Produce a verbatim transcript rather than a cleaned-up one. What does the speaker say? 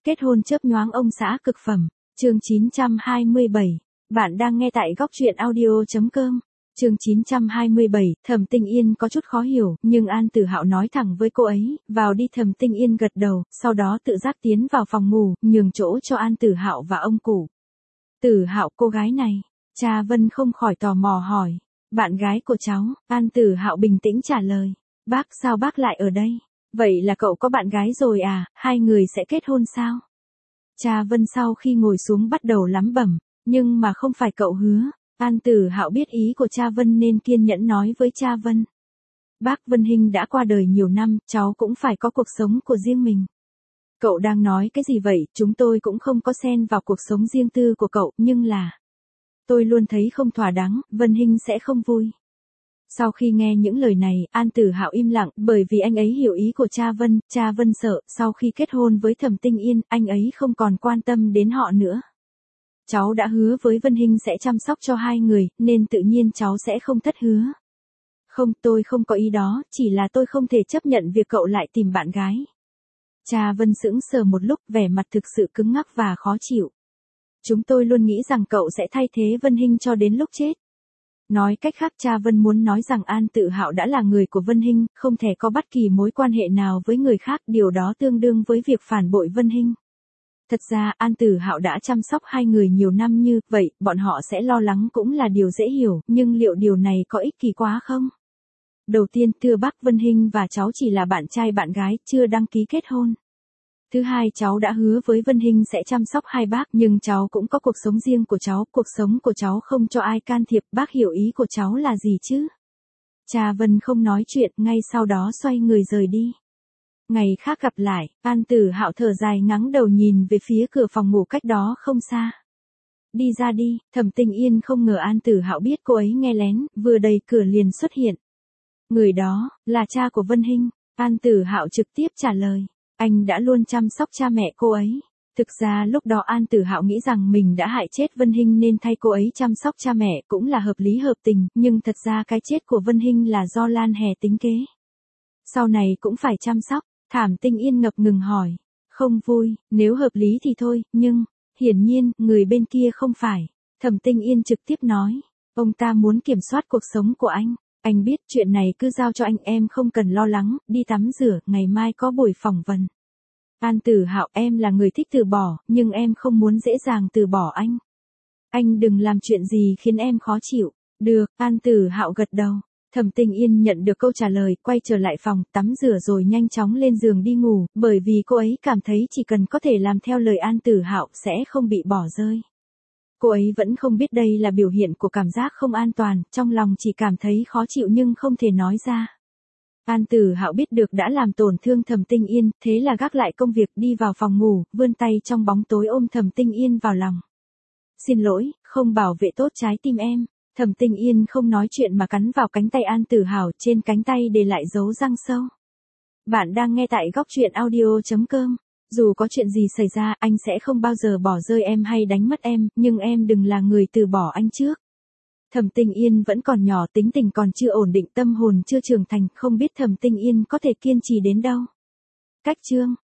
Kết hôn chớp nhoáng ông xã cực phẩm. Chương chín trăm hai mươi bảy. Bạn đang nghe tại góc truyện audio chấm com. Chương chín trăm hai mươi bảy, Thẩm Tinh Yên có chút khó hiểu, nhưng An Tử Hạo nói thẳng với cô ấy, vào đi. Thẩm Tinh Yên gật đầu, sau đó tự giác tiến vào phòng ngủ, nhường chỗ cho An Tử Hạo và ông cụ. Tử Hạo, cô gái này, cha Vân không khỏi tò mò hỏi. Bạn gái của cháu. An Tử Hạo bình tĩnh trả lời. Bác, sao bác lại ở đây? Vậy là cậu có bạn gái rồi à, hai người sẽ kết hôn sao? Cha Vân sau khi ngồi xuống bắt đầu lắm bẩm, nhưng mà không phải cậu hứa. An Tử Hạo biết ý của cha Vân nên kiên nhẫn nói với cha Vân. Bác, Vân Hinh đã qua đời nhiều năm, cháu cũng phải có cuộc sống của riêng mình. Cậu đang nói cái gì vậy, chúng tôi cũng không có xen vào cuộc sống riêng tư của cậu, nhưng là... Tôi luôn thấy không thỏa đáng, Vân Hinh sẽ không vui. Sau khi nghe những lời này, An Tử Hạo im lặng, bởi vì anh ấy hiểu ý của cha Vân, cha Vân sợ, sau khi kết hôn với Thẩm Tinh Yên, anh ấy không còn quan tâm đến họ nữa. Cháu đã hứa với Vân Hinh sẽ chăm sóc cho hai người, nên tự nhiên cháu sẽ không thất hứa. Không, tôi không có ý đó, chỉ là tôi không thể chấp nhận việc cậu lại tìm bạn gái. Cha Vân sững sờ một lúc, vẻ mặt thực sự cứng ngắc và khó chịu. Chúng tôi luôn nghĩ rằng cậu sẽ thay thế Vân Hinh cho đến lúc chết. Nói cách khác, cha Vân muốn nói rằng An Tử Hạo đã là người của Vân Hinh, không thể có bất kỳ mối quan hệ nào với người khác, điều đó tương đương với việc phản bội Vân Hinh. Thật ra, An Tử Hạo đã chăm sóc hai người nhiều năm như vậy, bọn họ sẽ lo lắng cũng là điều dễ hiểu, nhưng liệu điều này có ích kỷ quá không? Đầu tiên, thưa bác, Vân Hinh và cháu chỉ là bạn trai bạn gái, chưa đăng ký kết hôn. Thứ hai, cháu đã hứa với Vân Hinh sẽ chăm sóc hai bác, nhưng cháu cũng có cuộc sống riêng của cháu, cuộc sống của cháu không cho ai can thiệp, bác hiểu ý của cháu là gì chứ? Cha Vân không nói chuyện, ngay sau đó xoay người rời đi. Ngày khác gặp lại, An Tử Hạo thở dài ngắng đầu nhìn về phía cửa phòng ngủ cách đó không xa. Đi ra đi. Thẩm Tinh Yên không ngờ An Tử Hạo biết cô ấy nghe lén, vừa đẩy cửa liền xuất hiện. Người đó, là cha của Vân Hinh. An Tử Hạo trực tiếp trả lời. Anh đã luôn chăm sóc cha mẹ cô ấy. Thực ra lúc đó An Tử Hạo nghĩ rằng mình đã hại chết Vân Hinh nên thay cô ấy chăm sóc cha mẹ cũng là hợp lý hợp tình, nhưng thật ra cái chết của Vân Hinh là do Lan Hè tính kế. Sau này cũng phải chăm sóc. Thẩm Tinh Yên ngập ngừng hỏi. Không vui, nếu hợp lý thì thôi, nhưng, hiển nhiên, người bên kia không phải. Thẩm Tinh Yên trực tiếp nói. Ông ta muốn kiểm soát cuộc sống của anh. Anh biết chuyện này cứ giao cho anh, em không cần lo lắng, đi tắm rửa, ngày mai có buổi phỏng vấn. An Tử Hạo, em là người thích từ bỏ, nhưng em không muốn dễ dàng từ bỏ anh. Anh đừng làm chuyện gì khiến em khó chịu. Được, An Tử Hạo gật đầu. Thẩm Tinh Yên nhận được câu trả lời, quay trở lại phòng, tắm rửa rồi nhanh chóng lên giường đi ngủ, bởi vì cô ấy cảm thấy chỉ cần có thể làm theo lời An Tử Hạo sẽ không bị bỏ rơi. Cô ấy vẫn không biết đây là biểu hiện của cảm giác không an toàn, trong lòng chỉ cảm thấy khó chịu nhưng không thể nói ra. An Tử Hạo biết được đã làm tổn thương Thẩm Tinh Yên, thế là gác lại công việc đi vào phòng ngủ, vươn tay trong bóng tối ôm Thẩm Tinh Yên vào lòng. Xin lỗi, không bảo vệ tốt trái tim em. Thẩm Tinh Yên không nói chuyện mà cắn vào cánh tay An Tử Hạo, trên cánh tay để lại dấu răng sâu. Bạn đang nghe tại góc truyện audio chấm com. Dù có chuyện gì xảy ra, anh sẽ không bao giờ bỏ rơi em hay đánh mất em, nhưng em đừng là người từ bỏ anh trước. Thẩm Tinh Yên vẫn còn nhỏ, tính tình còn chưa ổn định, tâm hồn chưa trưởng thành, không biết Thẩm Tinh Yên có thể kiên trì đến đâu. Cách chương